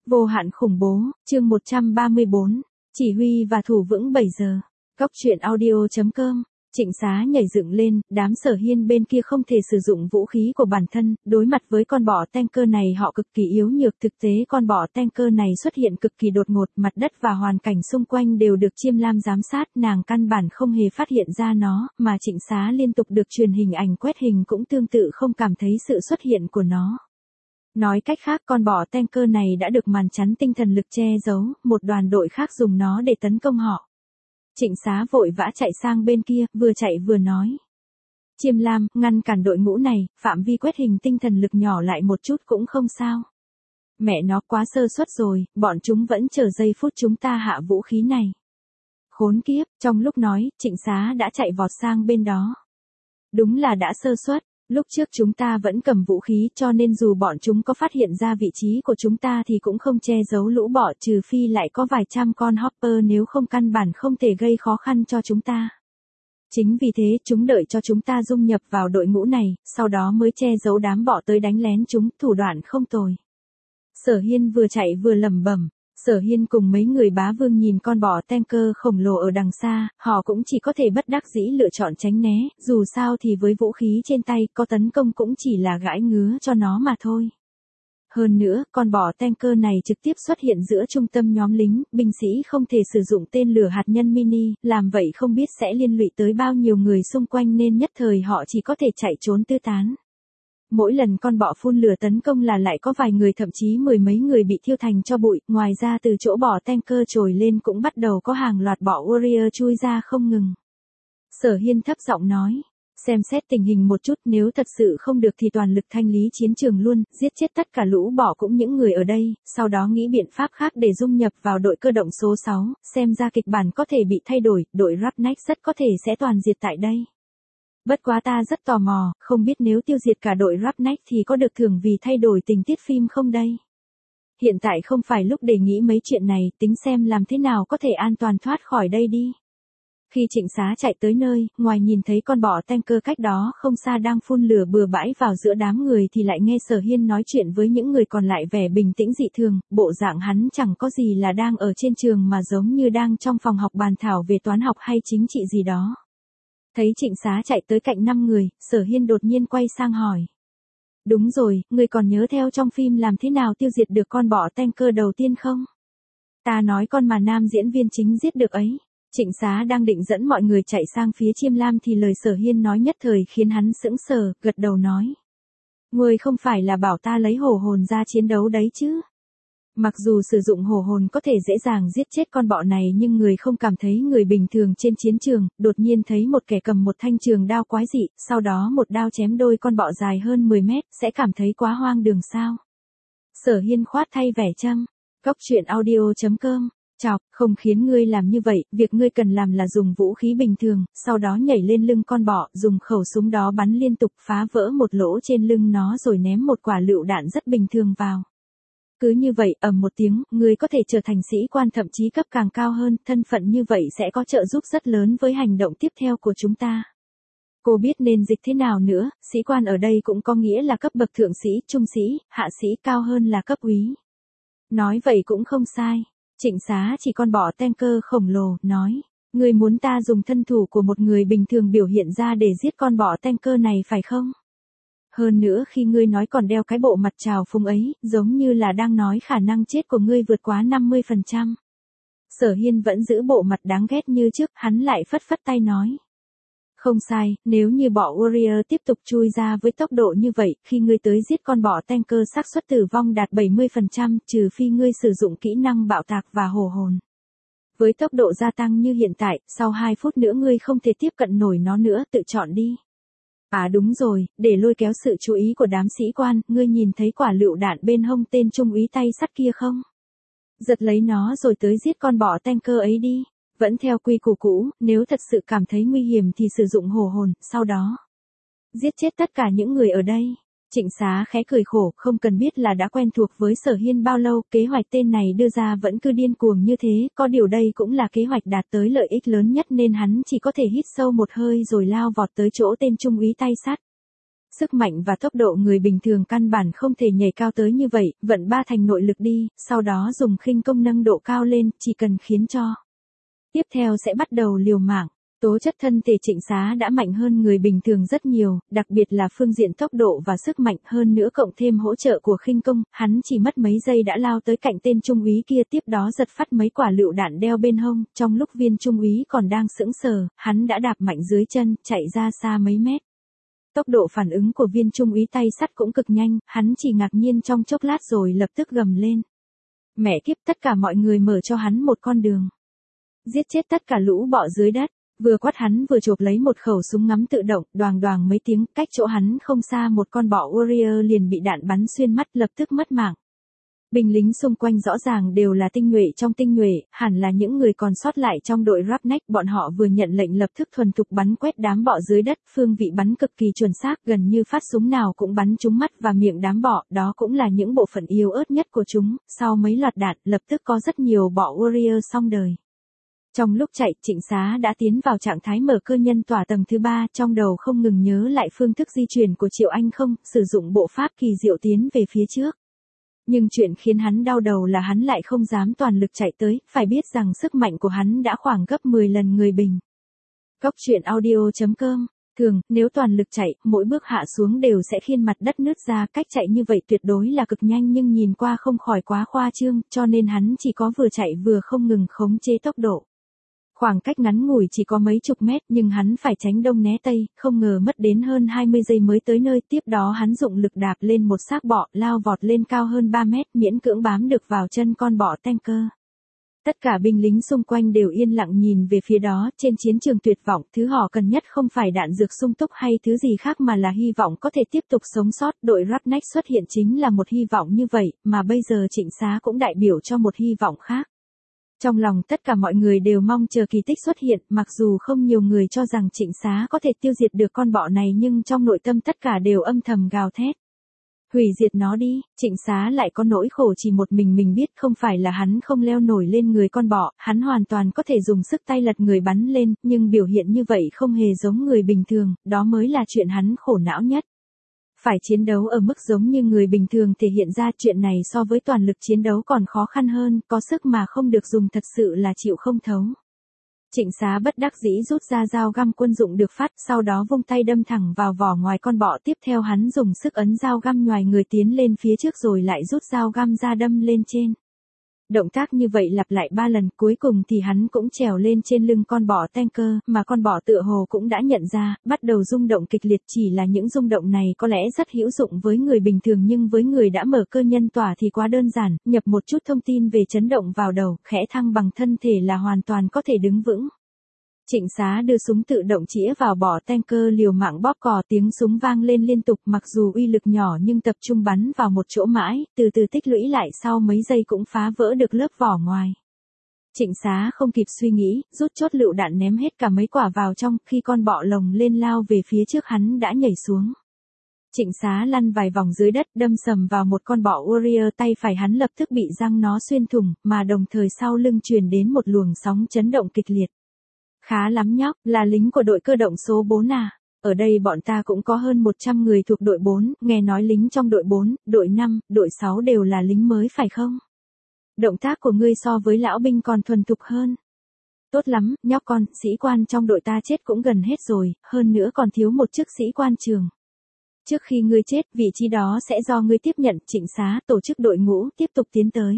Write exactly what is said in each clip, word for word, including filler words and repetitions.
Vô hạn khủng bố, chương một trăm ba mươi bốn, chỉ huy và thủ vững bảy giờ. Góc truyện audio chấm com. Trịnh Xá nhảy dựng lên, đám Sở Hiên bên kia không thể sử dụng vũ khí của bản thân, đối mặt với con bọ tanker này họ cực kỳ yếu nhược. Thực tế con bọ tanker này xuất hiện cực kỳ đột ngột, mặt đất và hoàn cảnh xung quanh đều được Chiêm Lam giám sát, nàng căn bản không hề phát hiện ra nó, mà Trịnh Xá liên tục được truyền hình ảnh quét hình cũng tương tự không cảm thấy sự xuất hiện của nó. Nói cách khác con bọ tanker này đã được màn chắn tinh thần lực che giấu, một đoàn đội khác dùng nó để tấn công họ. Trịnh Xá vội vã chạy sang bên kia, vừa chạy vừa nói. Chiêm Lam, ngăn cản đội ngũ này, phạm vi quét hình tinh thần lực nhỏ lại một chút cũng không sao. Mẹ nó quá sơ suất rồi, bọn chúng vẫn chờ giây phút chúng ta hạ vũ khí này. Khốn kiếp, trong lúc nói, Trịnh Xá đã chạy vọt sang bên đó. Đúng là đã sơ suất. Lúc trước chúng ta vẫn cầm vũ khí cho nên dù bọn chúng có phát hiện ra vị trí của chúng ta thì cũng không che giấu lũ bọ, trừ phi lại có vài trăm con hopper, nếu không căn bản không thể gây khó khăn cho chúng ta. Chính vì thế chúng đợi cho chúng ta dung nhập vào đội ngũ này, sau đó mới che giấu đám bọ tới đánh lén chúng, thủ đoạn không tồi. Sở Hiên vừa chạy vừa lẩm bẩm. Sở Hiên cùng mấy người bá vương nhìn con bọ tanker khổng lồ ở đằng xa, họ cũng chỉ có thể bất đắc dĩ lựa chọn tránh né, dù sao thì với vũ khí trên tay, có tấn công cũng chỉ là gãi ngứa cho nó mà thôi. Hơn nữa, con bọ tanker này trực tiếp xuất hiện giữa trung tâm nhóm lính, binh sĩ không thể sử dụng tên lửa hạt nhân mini, làm vậy không biết sẽ liên lụy tới bao nhiêu người xung quanh nên nhất thời họ chỉ có thể chạy trốn tứ tán. Mỗi lần con bọ phun lửa tấn công là lại có vài người thậm chí mười mấy người bị thiêu thành tro bụi, ngoài ra từ chỗ bọ tanker trồi lên cũng bắt đầu có hàng loạt bọ warrior chui ra không ngừng. Sở Hiên thấp giọng nói, xem xét tình hình một chút, nếu thật sự không được thì toàn lực thanh lý chiến trường luôn, giết chết tất cả lũ bọ cũng những người ở đây, sau đó nghĩ biện pháp khác để dung nhập vào đội cơ động số sáu, xem ra kịch bản có thể bị thay đổi, đội Roughneck rất có thể sẽ toàn diệt tại đây. Bất quá ta rất tò mò, không biết nếu tiêu diệt cả đội Roughneck thì có được thưởng vì thay đổi tình tiết phim không đây? Hiện tại không phải lúc để nghĩ mấy chuyện này, tính xem làm thế nào có thể an toàn thoát khỏi đây đi. Khi Trịnh Xá chạy tới nơi, ngoài nhìn thấy con bọ tanker cách đó không xa đang phun lửa bừa bãi vào giữa đám người thì lại nghe Sở Hiên nói chuyện với những người còn lại vẻ bình tĩnh dị thường, bộ dạng hắn chẳng có gì là đang ở trên trường mà giống như đang trong phòng học bàn thảo về toán học hay chính trị gì đó. Thấy Trịnh Xá chạy tới cạnh năm người, Sở Hiên đột nhiên quay sang hỏi. Đúng rồi, ngươi còn nhớ theo trong phim làm thế nào tiêu diệt được con bọ tanker đầu tiên không? Ta nói con mà nam diễn viên chính giết được ấy. Trịnh Xá đang định dẫn mọi người chạy sang phía Chiêm Lam thì lời Sở Hiên nói nhất thời khiến hắn sững sờ, gật đầu nói. Ngươi không phải là bảo ta lấy hổ hồn ra chiến đấu đấy chứ? Mặc dù sử dụng hổ hồn có thể dễ dàng giết chết con bọ này nhưng người không cảm thấy người bình thường trên chiến trường, đột nhiên thấy một kẻ cầm một thanh trường đao quái dị, sau đó một đao chém đôi con bọ dài hơn mười mét, sẽ cảm thấy quá hoang đường sao? Sở Hiên khoát thay vẻ chăm. Góc truyện audio chấm com. Chọc, không khiến ngươi làm như vậy, việc ngươi cần làm là dùng vũ khí bình thường, sau đó nhảy lên lưng con bọ, dùng khẩu súng đó bắn liên tục phá vỡ một lỗ trên lưng nó rồi ném một quả lựu đạn rất bình thường vào. Cứ như vậy, ầm một tiếng, ngươi có thể trở thành sĩ quan thậm chí cấp càng cao hơn, thân phận như vậy sẽ có trợ giúp rất lớn với hành động tiếp theo của chúng ta. Cô biết nên dịch thế nào nữa, sĩ quan ở đây cũng có nghĩa là cấp bậc thượng sĩ, trung sĩ, hạ sĩ, cao hơn là cấp úy. Nói vậy cũng không sai. Trịnh Xá chỉ con bọ tanker khổng lồ, nói, ngươi muốn ta dùng thân thủ của một người bình thường biểu hiện ra để giết con bọ tanker này phải không? Hơn nữa khi ngươi nói còn đeo cái bộ mặt trào phúng ấy, giống như là đang nói khả năng chết của ngươi vượt quá năm mươi phần trăm. Sở Hiên vẫn giữ bộ mặt đáng ghét như trước, hắn lại phất phất tay nói. Không sai, nếu như bọ warrior tiếp tục chui ra với tốc độ như vậy, khi ngươi tới giết con bọ tanker xác suất tử vong đạt bảy mươi phần trăm, trừ phi ngươi sử dụng kỹ năng bạo tạc và hổ hồn. Với tốc độ gia tăng như hiện tại, sau hai phút nữa ngươi không thể tiếp cận nổi nó nữa, tự chọn đi. À đúng rồi, để lôi kéo sự chú ý của đám sĩ quan, ngươi nhìn thấy quả lựu đạn bên hông tên trung úy tay sắt kia không? Giật lấy nó rồi tới giết con bọ tanker ấy đi. Vẫn theo quy củ cũ, nếu thật sự cảm thấy nguy hiểm thì sử dụng hổ hồn, sau đó giết chết tất cả những người ở đây. Trịnh Xá khẽ cười khổ, không cần biết là đã quen thuộc với Sở Hiên bao lâu, kế hoạch tên này đưa ra vẫn cứ điên cuồng như thế, có điều đây cũng là kế hoạch đạt tới lợi ích lớn nhất nên hắn chỉ có thể hít sâu một hơi rồi lao vọt tới chỗ tên trung úy tay sắt. Sức mạnh và tốc độ người bình thường căn bản không thể nhảy cao tới như vậy, vận ba thành nội lực đi, sau đó dùng khinh công nâng độ cao lên, chỉ cần khiến cho. Tiếp theo sẽ bắt đầu liều mạng. Tố chất thân thể Trịnh Xá đã mạnh hơn người bình thường rất nhiều, đặc biệt là phương diện tốc độ và sức mạnh, hơn nữa cộng thêm hỗ trợ của khinh công, hắn chỉ mất mấy giây đã lao tới cạnh tên trung úy kia, tiếp đó giật phát mấy quả lựu đạn đeo bên hông, trong lúc viên trung úy còn đang sững sờ, hắn đã đạp mạnh dưới chân, chạy ra xa mấy mét. Tốc độ phản ứng của viên trung úy tay sắt cũng cực nhanh, hắn chỉ ngạc nhiên trong chốc lát rồi lập tức gầm lên. Mẹ kiếp, tất cả mọi người mở cho hắn một con đường. Giết chết tất cả lũ bọ dưới đất. Vừa quát hắn vừa chộp lấy một khẩu súng ngắm tự động, đoàng đoàng mấy tiếng, cách chỗ hắn không xa một con bọ warrior liền bị đạn bắn xuyên mắt, lập tức mất mạng. Binh lính xung quanh rõ ràng đều là tinh nhuệ trong tinh nhuệ, hẳn là những người còn sót lại trong đội Roughneck, bọn họ vừa nhận lệnh lập tức thuần thục bắn quét đám bọ dưới đất, phương vị bắn cực kỳ chuẩn xác, gần như phát súng nào cũng bắn trúng mắt và miệng đám bọ, đó cũng là những bộ phận yếu ớt nhất của chúng, sau mấy loạt đạn, lập tức có rất nhiều bọ warrior xong đời. Trong lúc chạy, Trịnh Xá đã tiến vào trạng thái mở cơ nhân tỏa tầng thứ ba, trong đầu không ngừng nhớ lại phương thức di chuyển của Triệu Anh không, sử dụng bộ pháp kỳ diệu tiến về phía trước. Nhưng chuyện khiến hắn đau đầu là hắn lại không dám toàn lực chạy tới, phải biết rằng sức mạnh của hắn đã khoảng gấp mười lần người bình. Góc truyện audio chấm com. Thường, nếu toàn lực chạy, mỗi bước hạ xuống đều sẽ khiên mặt đất nứt ra, cách chạy như vậy tuyệt đối là cực nhanh nhưng nhìn qua không khỏi quá khoa trương, cho nên hắn chỉ có vừa chạy vừa không ngừng khống chế tốc độ. Khoảng cách ngắn ngủi chỉ có mấy chục mét nhưng hắn phải tránh đông né tây, không ngờ mất đến hơn hai mươi giây mới tới nơi, tiếp đó hắn dụng lực đạp lên một xác bọ, lao vọt lên cao hơn ba mét, miễn cưỡng bám được vào chân con bọ tanker. Tất cả binh lính xung quanh đều yên lặng nhìn về phía đó, trên chiến trường tuyệt vọng, thứ họ cần nhất không phải đạn dược sung túc hay thứ gì khác mà là hy vọng có thể tiếp tục sống sót, đội Roughneck xuất hiện chính là một hy vọng như vậy, mà bây giờ Trịnh Xá cũng đại biểu cho một hy vọng khác. Trong lòng tất cả mọi người đều mong chờ kỳ tích xuất hiện, mặc dù không nhiều người cho rằng Trịnh Xá có thể tiêu diệt được con bọ này nhưng trong nội tâm tất cả đều âm thầm gào thét. Hủy diệt nó đi, Trịnh Xá lại có nỗi khổ chỉ một mình mình biết, không phải là hắn không leo nổi lên người con bọ, hắn hoàn toàn có thể dùng sức tay lật người bắn lên, nhưng biểu hiện như vậy không hề giống người bình thường, đó mới là chuyện hắn khổ não nhất. Phải chiến đấu ở mức giống như người bình thường thể hiện ra, chuyện này so với toàn lực chiến đấu còn khó khăn hơn, có sức mà không được dùng thật sự là chịu không thấu. Trịnh Xá bất đắc dĩ rút ra dao găm quân dụng được phát, sau đó vung tay đâm thẳng vào vỏ ngoài con bọ, tiếp theo hắn dùng sức ấn dao găm nhoài người tiến lên phía trước rồi lại rút dao găm ra đâm lên trên. Động tác như vậy lặp lại ba lần, cuối cùng thì hắn cũng trèo lên trên lưng con bọ tanker, mà con bọ tựa hồ cũng đã nhận ra, bắt đầu rung động kịch liệt, chỉ là những rung động này có lẽ rất hữu dụng với người bình thường nhưng với người đã mở cơ nhân tỏa thì quá đơn giản, nhập một chút thông tin về chấn động vào đầu, khẽ thăng bằng thân thể là hoàn toàn có thể đứng vững. Trịnh Xá đưa súng tự động chĩa vào bọ tanker liều mạng bóp cò, tiếng súng vang lên liên tục, mặc dù uy lực nhỏ nhưng tập trung bắn vào một chỗ mãi, từ từ tích lũy lại sau mấy giây cũng phá vỡ được lớp vỏ ngoài. Trịnh Xá không kịp suy nghĩ, rút chốt lựu đạn ném hết cả mấy quả vào trong, khi con bọ lồng lên lao về phía trước hắn đã nhảy xuống. Trịnh Xá lăn vài vòng dưới đất, đâm sầm vào một con bọ warrior, tay phải hắn lập tức bị răng nó xuyên thủng, mà đồng thời sau lưng truyền đến một luồng sóng chấn động kịch liệt. Khá lắm nhóc, là lính của đội cơ động số bốn à? Ở đây bọn ta cũng có hơn một trăm người thuộc đội bốn, nghe nói lính trong đội bốn, đội năm, đội sáu đều là lính mới phải không? Động tác của ngươi so với lão binh còn thuần thục hơn. Tốt lắm, nhóc con, sĩ quan trong đội ta chết cũng gần hết rồi, hơn nữa còn thiếu một chức sĩ quan trường. Trước khi ngươi chết, vị trí đó sẽ do ngươi tiếp nhận. Trịnh Xá tổ chức đội ngũ, tiếp tục tiến tới.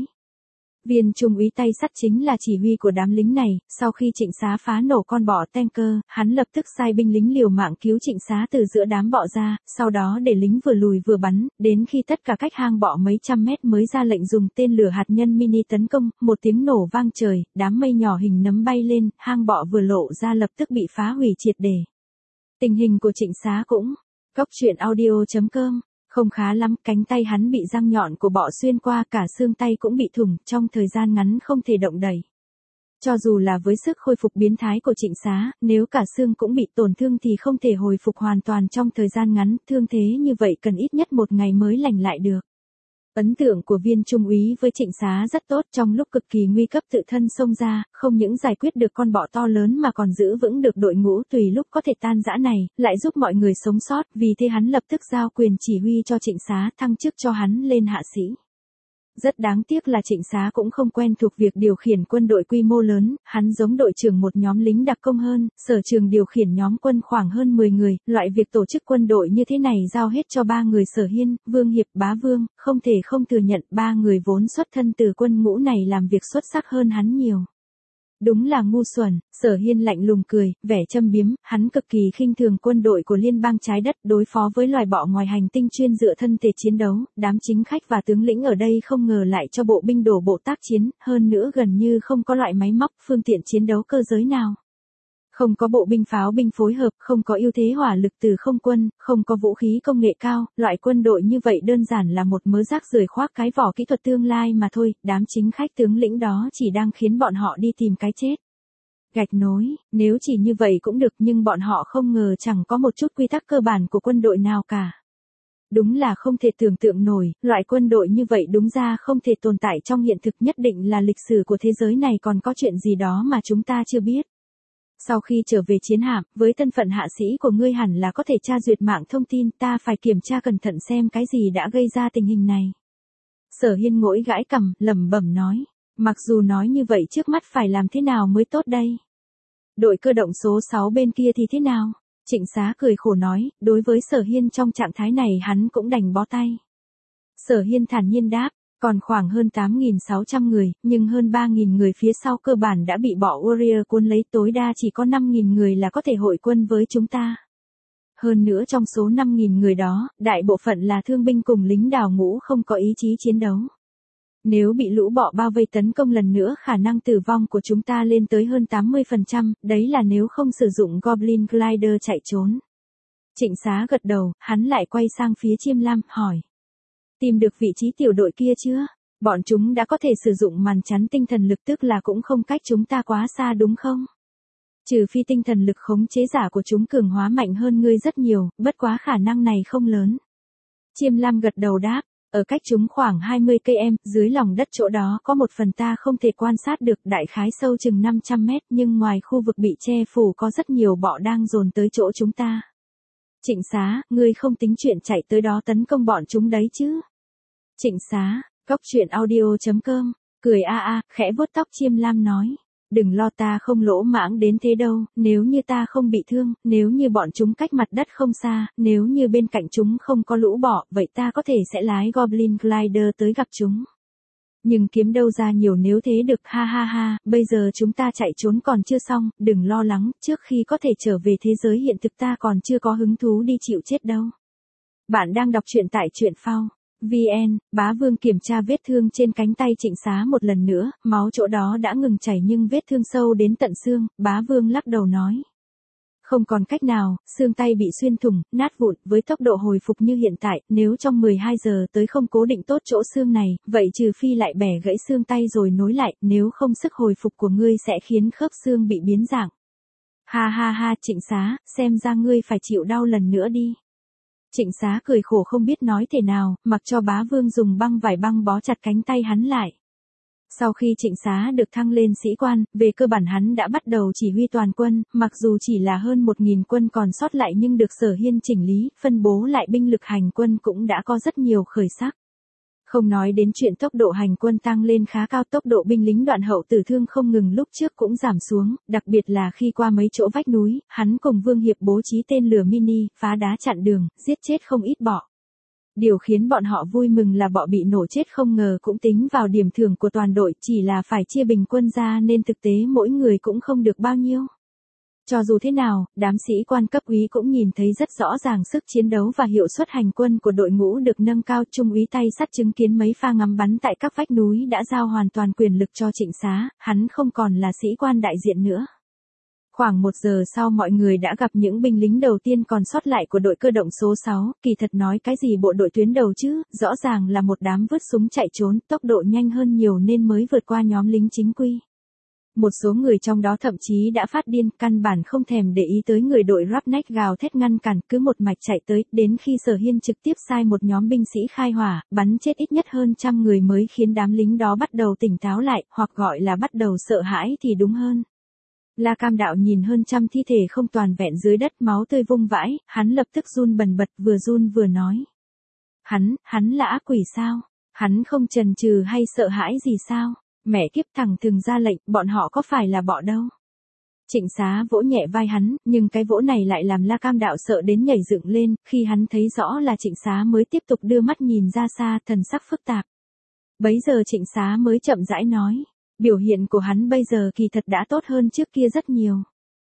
Viên trung úy tay sắt chính là chỉ huy của đám lính này, sau khi Trịnh Xá phá nổ con bọ tanker, hắn lập tức sai binh lính liều mạng cứu Trịnh Xá từ giữa đám bọ ra, sau đó để lính vừa lùi vừa bắn, đến khi tất cả cách hang bọ mấy trăm mét mới ra lệnh dùng tên lửa hạt nhân mini tấn công, một tiếng nổ vang trời, đám mây nhỏ hình nấm bay lên, hang bọ vừa lộ ra lập tức bị phá hủy triệt để. Tình hình của Trịnh Xá cũng, góc truyện audio chấm com. Không khá lắm, cánh tay hắn bị răng nhọn của bọ xuyên qua, cả xương tay cũng bị thủng, trong thời gian ngắn không thể động đậy. Cho dù là với sức khôi phục biến thái của Trịnh Xá, nếu cả xương cũng bị tổn thương thì không thể hồi phục hoàn toàn trong thời gian ngắn, thương thế như vậy cần ít nhất một ngày mới lành lại được. Ấn tượng của viên trung úy với Trịnh Xá rất tốt, trong lúc cực kỳ nguy cấp tự thân xông ra, không những giải quyết được con bọ to lớn mà còn giữ vững được đội ngũ tùy lúc có thể tan rã này, lại giúp mọi người sống sót, vì thế hắn lập tức giao quyền chỉ huy cho Trịnh Xá, thăng chức cho hắn lên hạ sĩ. Rất đáng tiếc là Trịnh Xá cũng không quen thuộc việc điều khiển quân đội quy mô lớn, hắn giống đội trưởng một nhóm lính đặc công hơn, sở trường điều khiển nhóm quân khoảng hơn mười người, loại việc tổ chức quân đội như thế này giao hết cho ba người Sở Hiên, Vương Hiệp, Bá Vương, không thể không thừa nhận ba người vốn xuất thân từ quân ngũ này làm việc xuất sắc hơn hắn nhiều. Đúng là ngu xuẩn, Sở Hiên lạnh lùng cười, vẻ châm biếm, hắn cực kỳ khinh thường quân đội của liên bang trái đất đối phó với loài bọ ngoài hành tinh chuyên dựa thân thể chiến đấu, đám chính khách và tướng lĩnh ở đây không ngờ lại cho bộ binh đổ bộ tác chiến, hơn nữa gần như không có loại máy móc, phương tiện chiến đấu cơ giới nào. Không có bộ binh pháo binh phối hợp, không có ưu thế hỏa lực từ không quân, không có vũ khí công nghệ cao, loại quân đội như vậy đơn giản là một mớ rác rưởi khoác cái vỏ kỹ thuật tương lai mà thôi, đám chính khách tướng lĩnh đó chỉ đang khiến bọn họ đi tìm cái chết. Gạch nối, nếu chỉ như vậy cũng được nhưng bọn họ không ngờ chẳng có một chút quy tắc cơ bản của quân đội nào cả. Đúng là không thể tưởng tượng nổi, loại quân đội như vậy đúng ra không thể tồn tại trong hiện thực, nhất định là lịch sử của thế giới này còn có chuyện gì đó mà chúng ta chưa biết. Sau khi trở về chiến hạm, với thân phận hạ sĩ của ngươi hẳn là có thể tra duyệt mạng thông tin, ta phải kiểm tra cẩn thận xem cái gì đã gây ra tình hình này. Sở Hiên ngỗi gãi cằm, lẩm bẩm nói, mặc dù nói như vậy trước mắt phải làm thế nào mới tốt đây? Đội cơ động số sáu bên kia thì thế nào? Trịnh Xá cười khổ nói, đối với Sở Hiên trong trạng thái này hắn cũng đành bó tay. Sở Hiên thản nhiên đáp, còn khoảng hơn tám nghìn sáu trăm người, nhưng hơn ba nghìn người phía sau cơ bản đã bị bọ Warrior cuốn lấy, tối đa chỉ có năm nghìn người là có thể hội quân với chúng ta. Hơn nữa trong số năm nghìn người đó, đại bộ phận là thương binh cùng lính đào ngũ không có ý chí chiến đấu. Nếu bị lũ bọ bao vây tấn công lần nữa khả năng tử vong của chúng ta lên tới hơn tám mươi phần trăm, đấy là nếu không sử dụng Goblin Glider chạy trốn. Trịnh Xá gật đầu, hắn lại quay sang phía Chiêm Lam, hỏi. Tìm được vị trí tiểu đội kia chưa? Bọn chúng đã có thể sử dụng màn chắn tinh thần lực, tức là cũng không cách chúng ta quá xa đúng không? Trừ phi tinh thần lực khống chế giả của chúng cường hóa mạnh hơn ngươi rất nhiều, bất quá khả năng này không lớn. Chiêm Lam gật đầu đáp, ở cách chúng khoảng hai mươi cây số, dưới lòng đất chỗ đó có một phần ta không thể quan sát được, đại khái sâu chừng năm trăm mét, nhưng ngoài khu vực bị che phủ có rất nhiều bọ đang dồn tới chỗ chúng ta. Trịnh Xá, ngươi không tính chuyện chạy tới đó tấn công bọn chúng đấy chứ? Trịnh Xá, Cóc Truyện Audio chấm com, cười a a, khẽ vuốt tóc Chiêm Lam nói. Đừng lo, ta không lỗ mãng đến thế đâu, nếu như ta không bị thương, nếu như bọn chúng cách mặt đất không xa, nếu như bên cạnh chúng không có lũ bọ, vậy ta có thể sẽ lái Goblin Glider tới gặp chúng. Nhưng kiếm đâu ra nhiều nếu thế được, ha ha ha, bây giờ chúng ta chạy trốn còn chưa xong, đừng lo lắng, trước khi có thể trở về thế giới hiện thực ta còn chưa có hứng thú đi chịu chết đâu. Bạn đang đọc truyện tại truyện phao vê en, Bá Vương kiểm tra vết thương trên cánh tay Trịnh Xá một lần nữa, máu chỗ đó đã ngừng chảy nhưng vết thương sâu đến tận xương, Bá Vương lắc đầu nói. Không còn cách nào, xương tay bị xuyên thủng, nát vụn, với tốc độ hồi phục như hiện tại, nếu trong mười hai giờ tới không cố định tốt chỗ xương này, vậy trừ phi lại bẻ gãy xương tay rồi nối lại, nếu không sức hồi phục của ngươi sẽ khiến khớp xương bị biến dạng. Ha ha ha, Trịnh Xá, xem ra ngươi phải chịu đau lần nữa đi. Trịnh Xá cười khổ không biết nói thế nào, mặc cho Bá Vương dùng băng vải băng bó chặt cánh tay hắn lại. Sau khi Trịnh Xá được thăng lên sĩ quan, về cơ bản hắn đã bắt đầu chỉ huy toàn quân, mặc dù chỉ là hơn một nghìn quân còn sót lại nhưng được Sở Hiên chỉnh lý, phân bố lại binh lực hành quân cũng đã có rất nhiều khởi sắc. Không nói đến chuyện tốc độ hành quân tăng lên khá cao, tốc độ binh lính đoạn hậu tử thương không ngừng lúc trước cũng giảm xuống, đặc biệt là khi qua mấy chỗ vách núi, hắn cùng Vương Hiệp bố trí tên lửa mini, phá đá chặn đường, giết chết không ít bọ. Điều khiến bọn họ vui mừng là bọ bị nổ chết không ngờ cũng tính vào điểm thưởng của toàn đội, chỉ là phải chia bình quân ra nên thực tế mỗi người cũng không được bao nhiêu. Cho dù thế nào, đám sĩ quan cấp úy cũng nhìn thấy rất rõ ràng sức chiến đấu và hiệu suất hành quân của đội ngũ được nâng cao. Trung úy tay sắt chứng kiến mấy pha ngắm bắn tại các vách núi đã giao hoàn toàn quyền lực cho Trịnh Xá, hắn không còn là sĩ quan đại diện nữa. Khoảng một giờ sau mọi người đã gặp những binh lính đầu tiên còn sót lại của đội cơ động số sáu, kỳ thật nói cái gì bộ đội tuyến đầu chứ, rõ ràng là một đám vứt súng chạy trốn, tốc độ nhanh hơn nhiều nên mới vượt qua nhóm lính chính quy. Một số người trong đó thậm chí đã phát điên, căn bản không thèm để ý tới người đội Roughneck gào thét ngăn cản, cứ một mạch chạy tới, đến khi Sở Hiên trực tiếp sai một nhóm binh sĩ khai hỏa, bắn chết ít nhất hơn trăm người mới khiến đám lính đó bắt đầu tỉnh táo lại, hoặc gọi là bắt đầu sợ hãi thì đúng hơn. La Cam Đạo nhìn hơn trăm thi thể không toàn vẹn dưới đất, máu tươi vung vãi, hắn lập tức run bần bật, vừa run vừa nói. Hắn, hắn là ác quỷ sao? Hắn không chần chừ hay sợ hãi gì sao? Mẹ kiếp, thằng thường ra lệnh, bọn họ có phải là bọ đâu. Trịnh Xá vỗ nhẹ vai hắn, nhưng cái vỗ này lại làm La Cam Đạo sợ đến nhảy dựng lên, khi hắn thấy rõ là Trịnh Xá mới tiếp tục đưa mắt nhìn ra xa, thần sắc phức tạp. Bấy giờ Trịnh Xá mới chậm rãi nói, biểu hiện của hắn bây giờ kỳ thật đã tốt hơn trước kia rất nhiều.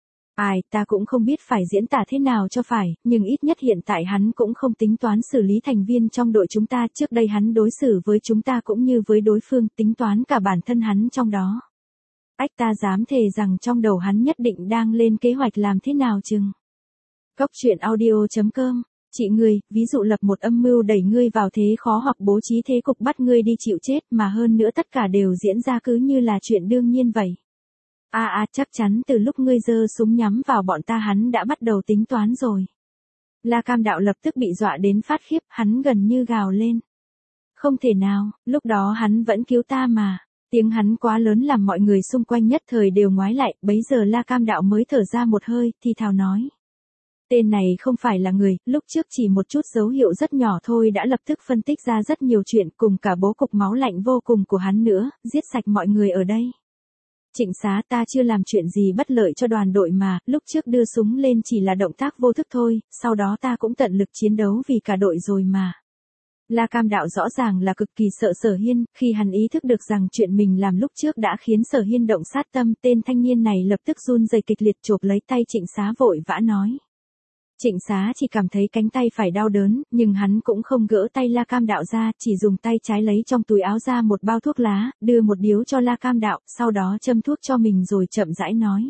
Ai, ta cũng không biết phải diễn tả thế nào cho phải, nhưng ít nhất hiện tại hắn cũng không tính toán xử lý thành viên trong đội chúng ta, trước đây hắn đối xử với chúng ta cũng như với đối phương, tính toán cả bản thân hắn trong đó. Ách, ta dám thề rằng trong đầu hắn nhất định đang lên kế hoạch làm thế nào chừng. Góc truyện audio chấm com, chị ngươi, ví dụ lập một âm mưu đẩy ngươi vào thế khó hoặc bố trí thế cục bắt ngươi đi chịu chết, mà hơn nữa tất cả đều diễn ra cứ như là chuyện đương nhiên vậy. À à, chắc chắn từ lúc ngươi giơ súng nhắm vào bọn ta hắn đã bắt đầu tính toán rồi. La Cam Đạo lập tức bị dọa đến phát khiếp, hắn gần như gào lên. Không thể nào, lúc đó hắn vẫn cứu ta mà. Tiếng hắn quá lớn làm mọi người xung quanh nhất thời đều ngoái lại, bấy giờ La Cam Đạo mới thở ra một hơi, thì thào nói. Tên này không phải là người, lúc trước chỉ một chút dấu hiệu rất nhỏ thôi đã lập tức phân tích ra rất nhiều chuyện, cùng cả bố cục máu lạnh vô cùng của hắn nữa, giết sạch mọi người ở đây. Trịnh Xá, ta chưa làm chuyện gì bất lợi cho đoàn đội mà, lúc trước đưa súng lên chỉ là động tác vô thức thôi, sau đó ta cũng tận lực chiến đấu vì cả đội rồi mà. La Cam Đạo rõ ràng là cực kỳ sợ Sở Hiên, khi hắn ý thức được rằng chuyện mình làm lúc trước đã khiến Sở Hiên động sát tâm, tên thanh niên này lập tức run rẩy kịch liệt chộp lấy tay Trịnh Xá vội vã nói. Trịnh Xá chỉ cảm thấy cánh tay phải đau đớn, nhưng hắn cũng không gỡ tay La Cam Đạo ra, chỉ dùng tay trái lấy trong túi áo ra một bao thuốc lá, đưa một điếu cho La Cam Đạo, sau đó châm thuốc cho mình rồi chậm rãi nói.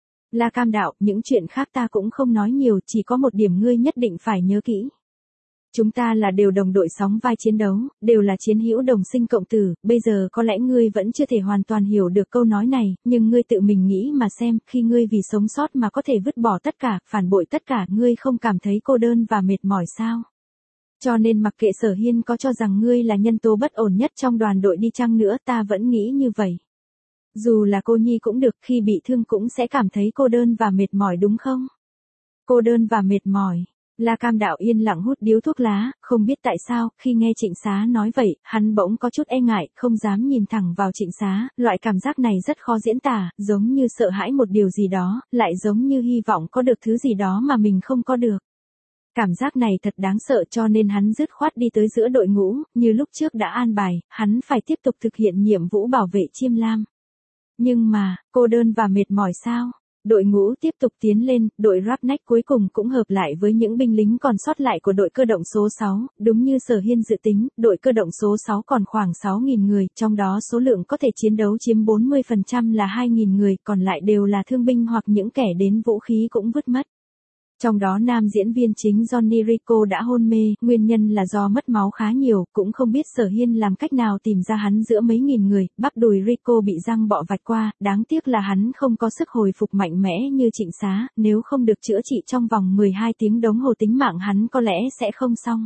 La Cam Đạo, những chuyện khác ta cũng không nói nhiều, chỉ có một điểm ngươi nhất định phải nhớ kỹ. Chúng ta là đều đồng đội sóng vai chiến đấu, đều là chiến hữu đồng sinh cộng tử, bây giờ có lẽ ngươi vẫn chưa thể hoàn toàn hiểu được câu nói này, nhưng ngươi tự mình nghĩ mà xem, khi ngươi vì sống sót mà có thể vứt bỏ tất cả, phản bội tất cả, ngươi không cảm thấy cô đơn và mệt mỏi sao? Cho nên mặc kệ Sở Hiên có cho rằng ngươi là nhân tố bất ổn nhất trong đoàn đội đi chăng nữa, ta vẫn nghĩ như vậy. Dù là cô nhi cũng được, khi bị thương cũng sẽ cảm thấy cô đơn và mệt mỏi đúng không? Cô đơn và mệt mỏi. La Cam Đạo yên lặng hút điếu thuốc lá, không biết tại sao, khi nghe Trịnh Xá nói vậy, hắn bỗng có chút e ngại, không dám nhìn thẳng vào Trịnh Xá, loại cảm giác này rất khó diễn tả, giống như sợ hãi một điều gì đó, lại giống như hy vọng có được thứ gì đó mà mình không có được. Cảm giác này thật đáng sợ cho nên hắn dứt khoát đi tới giữa đội ngũ, như lúc trước đã an bài, hắn phải tiếp tục thực hiện nhiệm vụ bảo vệ Chiêm Lam. Nhưng mà, cô đơn và mệt mỏi sao? Đội ngũ tiếp tục tiến lên, đội Roughneck cuối cùng cũng hợp lại với những binh lính còn sót lại của đội cơ động số sáu, đúng như Sở Hiên dự tính, đội cơ động số sáu còn khoảng sáu nghìn người, trong đó số lượng có thể chiến đấu chiếm bốn mươi phần trăm là hai nghìn người, còn lại đều là thương binh hoặc những kẻ đến vũ khí cũng vứt mất. Trong đó nam diễn viên chính Johnny Rico đã hôn mê, nguyên nhân là do mất máu khá nhiều, cũng không biết Sở Hiên làm cách nào tìm ra hắn giữa mấy nghìn người, bắp đùi Rico bị răng bọ vạch qua, đáng tiếc là hắn không có sức hồi phục mạnh mẽ như Trịnh Xá, nếu không được chữa trị trong vòng mười hai tiếng đồng hồ tính mạng hắn có lẽ sẽ không xong.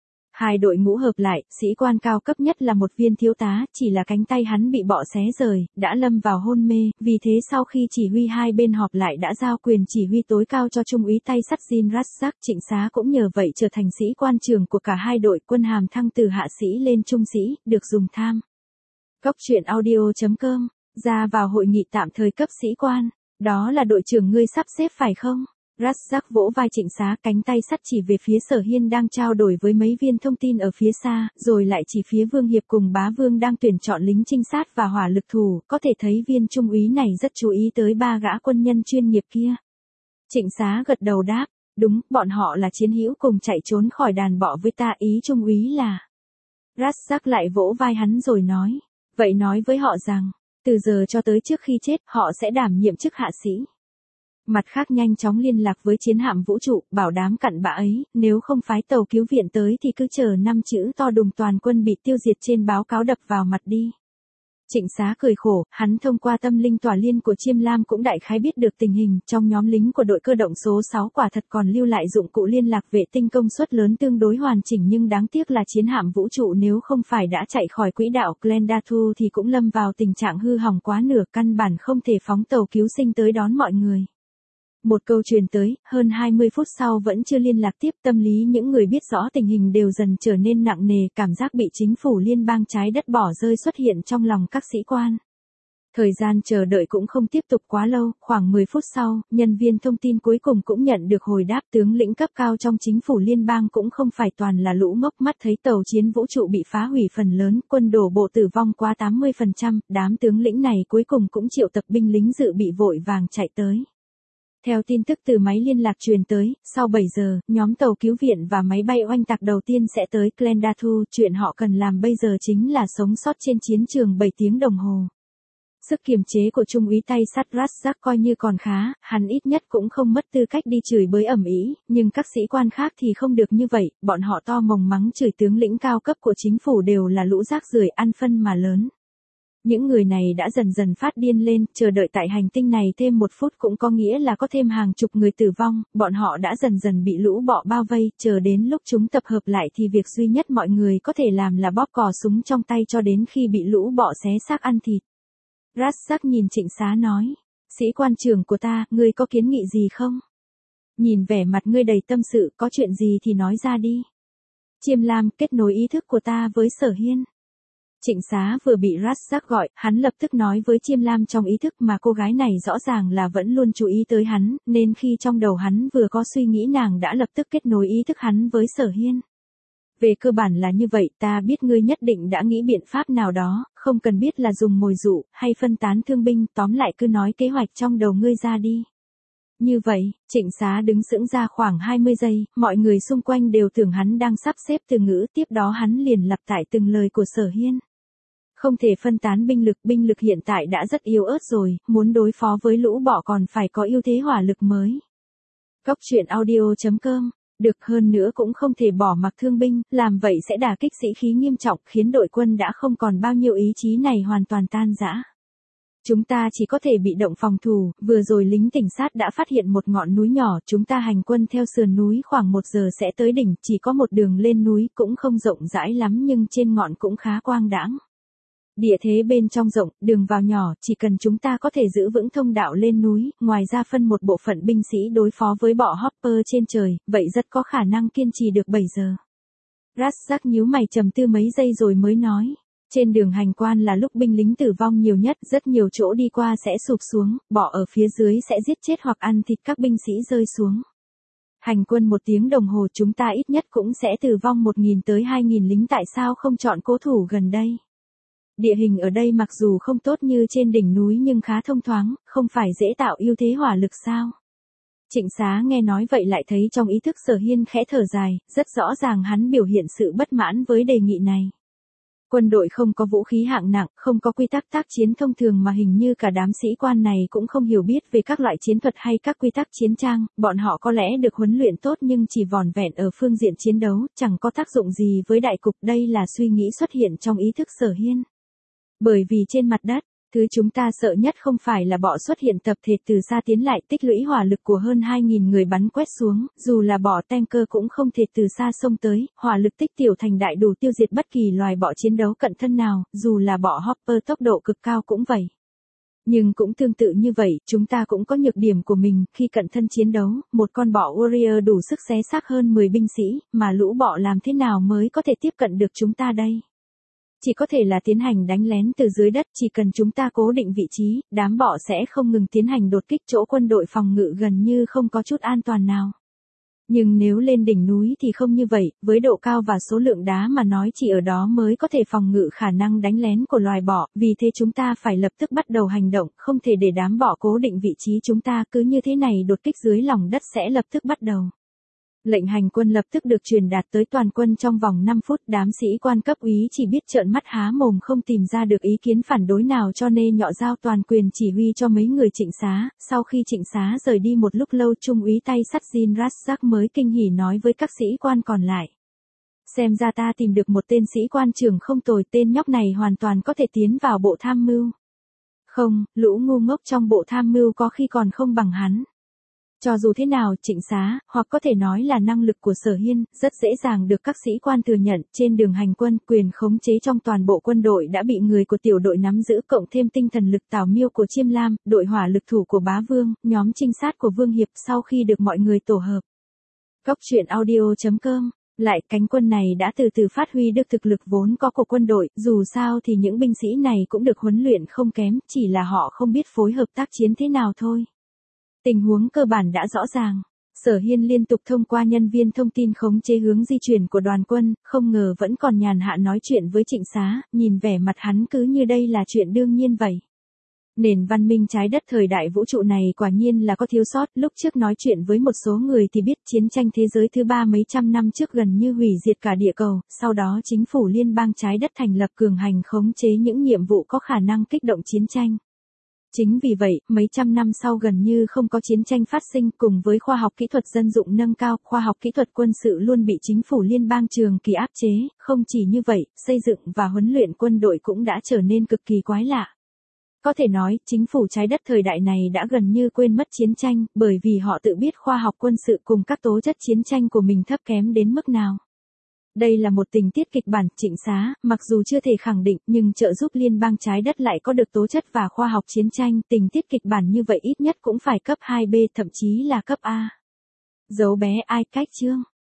Hai đội ngũ hợp lại, sĩ quan cao cấp nhất là một viên thiếu tá, chỉ là cánh tay hắn bị bọ xé rời, đã lâm vào hôn mê, vì thế sau khi chỉ huy hai bên họp lại đã giao quyền chỉ huy tối cao cho trung úy tay sắt Jin Razak. Trịnh Xá cũng nhờ vậy trở thành sĩ quan trưởng của cả hai đội, quân hàm thăng từ hạ sĩ lên trung sĩ, được dùng tham. Góc truyện audio chấm com, ra vào hội nghị tạm thời cấp sĩ quan, đó là đội trưởng ngươi sắp xếp phải không? Razak vỗ vai Trịnh Xá, cánh tay sắt chỉ về phía Sở Hiên đang trao đổi với mấy viên thông tin ở phía xa, rồi lại chỉ phía Vương Hiệp cùng Bá Vương đang tuyển chọn lính trinh sát và hỏa lực thủ, có thể thấy viên trung úy này rất chú ý tới ba gã quân nhân chuyên nghiệp kia. Trịnh Xá gật đầu đáp, đúng, bọn họ là chiến hữu cùng chạy trốn khỏi đàn bọ với ta, ý trung úy là. Razak lại vỗ vai hắn rồi nói, vậy nói với họ rằng, từ giờ cho tới trước khi chết, họ sẽ đảm nhiệm chức hạ sĩ. Mặt khác nhanh chóng liên lạc với chiến hạm vũ trụ, bảo đảm cặn bã ấy, nếu không phái tàu cứu viện tới thì cứ chờ năm chữ to đùng toàn quân bị tiêu diệt trên báo cáo đập vào mặt đi. Trịnh Xá cười khổ, hắn thông qua tâm linh tỏa liên của Chiêm Lam cũng đại khái biết được tình hình, trong nhóm lính của đội cơ động số sáu quả thật còn lưu lại dụng cụ liên lạc vệ tinh công suất lớn tương đối hoàn chỉnh, nhưng đáng tiếc là chiến hạm vũ trụ nếu không phải đã chạy khỏi quỹ đạo Glendathu thì cũng lâm vào tình trạng hư hỏng quá nửa, căn bản không thể phóng tàu cứu sinh tới đón mọi người. Một câu truyền tới, hơn hai mươi phút sau vẫn chưa liên lạc tiếp, tâm lý những người biết rõ tình hình đều dần trở nên nặng nề, cảm giác bị chính phủ liên bang trái đất bỏ rơi xuất hiện trong lòng các sĩ quan. Thời gian chờ đợi cũng không tiếp tục quá lâu, khoảng mười phút sau, nhân viên thông tin cuối cùng cũng nhận được hồi đáp, tướng lĩnh cấp cao trong chính phủ liên bang cũng không phải toàn là lũ ngốc, mắt thấy tàu chiến vũ trụ bị phá hủy phần lớn, quân đổ bộ tử vong quá tám mươi phần trăm, đám tướng lĩnh này cuối cùng cũng triệu tập binh lính dự bị vội vàng chạy tới. Theo tin tức từ máy liên lạc truyền tới, sau bảy giờ, nhóm tàu cứu viện và máy bay oanh tạc đầu tiên sẽ tới Glendathu, chuyện họ cần làm bây giờ chính là sống sót trên chiến trường bảy tiếng đồng hồ. Sức kiềm chế của trung úy tay sắt Razzak coi như còn khá, hắn ít nhất cũng không mất tư cách đi chửi bới ầm ĩ, nhưng các sĩ quan khác thì không được như vậy, bọn họ to mồm mắng chửi tướng lĩnh cao cấp của chính phủ đều là lũ rác rưởi ăn phân mà lớn. Những người này đã dần dần phát điên lên, chờ đợi tại hành tinh này thêm một phút cũng có nghĩa là có thêm hàng chục người tử vong, bọn họ đã dần dần bị lũ bọ bao vây, chờ đến lúc chúng tập hợp lại thì việc duy nhất mọi người có thể làm là bóp cò súng trong tay cho đến khi bị lũ bọ xé xác ăn thịt. Razzak nhìn Trịnh Xá nói, sĩ quan trưởng của ta, ngươi có kiến nghị gì không? Nhìn vẻ mặt ngươi đầy tâm sự, có chuyện gì thì nói ra đi. Chiêm Lam, kết nối ý thức của ta với Sở Hiên. Trịnh Xá vừa bị Razzak gọi, hắn lập tức nói với Chiêm Lam trong ý thức mà cô gái này rõ ràng là vẫn luôn chú ý tới hắn, nên khi trong đầu hắn vừa có suy nghĩ nàng đã lập tức kết nối ý thức hắn với Sở Hiên. Về cơ bản là như vậy, ta biết ngươi nhất định đã nghĩ biện pháp nào đó, không cần biết là dùng mồi dụ, hay phân tán thương binh, tóm lại cứ nói kế hoạch trong đầu ngươi ra đi. Như vậy, Trịnh Xá đứng sững ra khoảng hai mươi giây, mọi người xung quanh đều tưởng hắn đang sắp xếp từ ngữ, tiếp đó hắn liền lặp lại từng lời của Sở Hiên. Không thể phân tán binh lực, binh lực hiện tại đã rất yếu ớt rồi, muốn đối phó với lũ bọ còn phải có ưu thế hỏa lực mới. Góc truyện audio chấm com. Được, hơn nữa cũng không thể bỏ mặc thương binh, làm vậy sẽ đả kích sĩ khí nghiêm trọng, khiến đội quân đã không còn bao nhiêu ý chí này hoàn toàn tan rã. Chúng ta chỉ có thể bị động phòng thủ, vừa rồi lính cảnh sát đã phát hiện một ngọn núi nhỏ, chúng ta hành quân theo sườn núi khoảng một giờ sẽ tới đỉnh, chỉ có một đường lên núi, cũng không rộng rãi lắm nhưng trên ngọn cũng khá quang đãng. Địa thế bên trong rộng, đường vào nhỏ, chỉ cần chúng ta có thể giữ vững thông đạo lên núi, ngoài ra phân một bộ phận binh sĩ đối phó với bọ Hopper trên trời, vậy rất có khả năng kiên trì được bảy giờ. Razzak nhíu mày trầm tư mấy giây rồi mới nói. Trên đường hành quan là lúc binh lính tử vong nhiều nhất, rất nhiều chỗ đi qua sẽ sụp xuống, bọ ở phía dưới sẽ giết chết hoặc ăn thịt các binh sĩ rơi xuống. Hành quân một tiếng đồng hồ chúng ta ít nhất cũng sẽ tử vong một nghìn tới hai nghìn lính, tại sao không chọn cố thủ gần đây? Địa hình ở đây mặc dù không tốt như trên đỉnh núi nhưng khá thông thoáng, không phải dễ tạo ưu thế hỏa lực sao? Trịnh Xá nghe nói vậy lại thấy trong ý thức Sở Hiên khẽ thở dài, rất rõ ràng hắn biểu hiện sự bất mãn với đề nghị này. Quân đội không có vũ khí hạng nặng, không có quy tắc tác chiến thông thường mà hình như cả đám sĩ quan này cũng không hiểu biết về các loại chiến thuật hay các quy tắc chiến trang, bọn họ có lẽ được huấn luyện tốt nhưng chỉ vỏn vẹn ở phương diện chiến đấu, chẳng có tác dụng gì với đại cục, đây là suy nghĩ xuất hiện trong ý thức Sở Hiên. Bởi vì trên mặt đất, thứ chúng ta sợ nhất không phải là bọ xuất hiện tập thể từ xa tiến lại, tích lũy hỏa lực của hơn hai nghìn người bắn quét xuống, dù là bọ tanker cũng không thể từ xa xông tới, hỏa lực tích tiểu thành đại đủ tiêu diệt bất kỳ loài bọ chiến đấu cận thân nào, dù là bọ Hopper tốc độ cực cao cũng vậy. Nhưng cũng tương tự như vậy, chúng ta cũng có nhược điểm của mình, khi cận thân chiến đấu, một con bọ warrior đủ sức xé xác hơn mười binh sĩ, mà lũ bọ làm thế nào mới có thể tiếp cận được chúng ta đây? Chỉ có thể là tiến hành đánh lén từ dưới đất, chỉ cần chúng ta cố định vị trí, đám bọ sẽ không ngừng tiến hành đột kích, chỗ quân đội phòng ngự gần như không có chút an toàn nào. Nhưng nếu lên đỉnh núi thì không như vậy, với độ cao và số lượng đá mà nói chỉ ở đó mới có thể phòng ngự khả năng đánh lén của loài bọ, vì thế chúng ta phải lập tức bắt đầu hành động, không thể để đám bọ cố định vị trí chúng ta, cứ như thế này đột kích dưới lòng đất sẽ lập tức bắt đầu. Lệnh hành quân lập tức được truyền đạt tới toàn quân trong vòng năm phút, đám sĩ quan cấp úy chỉ biết trợn mắt há mồm không tìm ra được ý kiến phản đối nào cho nên nhọ giao toàn quyền chỉ huy cho mấy người Trịnh Xá. Sau khi Trịnh Xá rời đi một lúc lâu, trung úy tay sắt Jin Razzak mới kinh hỉ nói với các sĩ quan còn lại. Xem ra ta tìm được một tên sĩ quan trưởng không tồi, tên nhóc này hoàn toàn có thể tiến vào bộ tham mưu. Không, lũ ngu ngốc trong bộ tham mưu có khi còn không bằng hắn. Cho dù thế nào, Trịnh Xá, hoặc có thể nói là năng lực của Sở Hiên, rất dễ dàng được các sĩ quan thừa nhận. Trên đường hành quân, quyền khống chế trong toàn bộ quân đội đã bị người của tiểu đội nắm giữ, cộng thêm tinh thần lực Tào Miêu của Chiêm Lam, đội hỏa lực thủ của Bá Vương, nhóm trinh sát của Vương Hiệp sau khi được mọi người tổ hợp. Góc truyện audio chấm com. Lại, cánh quân này đã từ từ phát huy được thực lực vốn có của quân đội, dù sao thì những binh sĩ này cũng được huấn luyện không kém, chỉ là họ không biết phối hợp tác chiến thế nào thôi. Tình huống cơ bản đã rõ ràng. Sở Hiên liên tục thông qua nhân viên thông tin khống chế hướng di chuyển của đoàn quân, không ngờ vẫn còn nhàn hạ nói chuyện với Trịnh Xá, nhìn vẻ mặt hắn cứ như đây là chuyện đương nhiên vậy. Nền văn minh trái đất thời đại vũ trụ này quả nhiên là có thiếu sót, lúc trước nói chuyện với một số người thì biết chiến tranh thế giới thứ ba mấy trăm năm trước gần như hủy diệt cả địa cầu, sau đó chính phủ liên bang trái đất thành lập cường hành khống chế những nhiệm vụ có khả năng kích động chiến tranh. Chính vì vậy, mấy trăm năm sau gần như không có chiến tranh phát sinh, cùng với khoa học kỹ thuật dân dụng nâng cao, khoa học kỹ thuật quân sự luôn bị chính phủ liên bang trường kỳ áp chế, không chỉ như vậy, xây dựng và huấn luyện quân đội cũng đã trở nên cực kỳ quái lạ. Có thể nói, chính phủ trái đất thời đại này đã gần như quên mất chiến tranh, bởi vì họ tự biết khoa học quân sự cùng các tố chất chiến tranh của mình thấp kém đến mức nào. Đây là một tình tiết kịch bản. Trịnh Xá, mặc dù chưa thể khẳng định, nhưng trợ giúp liên bang trái đất lại có được tố chất và khoa học chiến tranh, tình tiết kịch bản như vậy ít nhất cũng phải cấp hai B, thậm chí là cấp A. Dấu bé ai cách chương.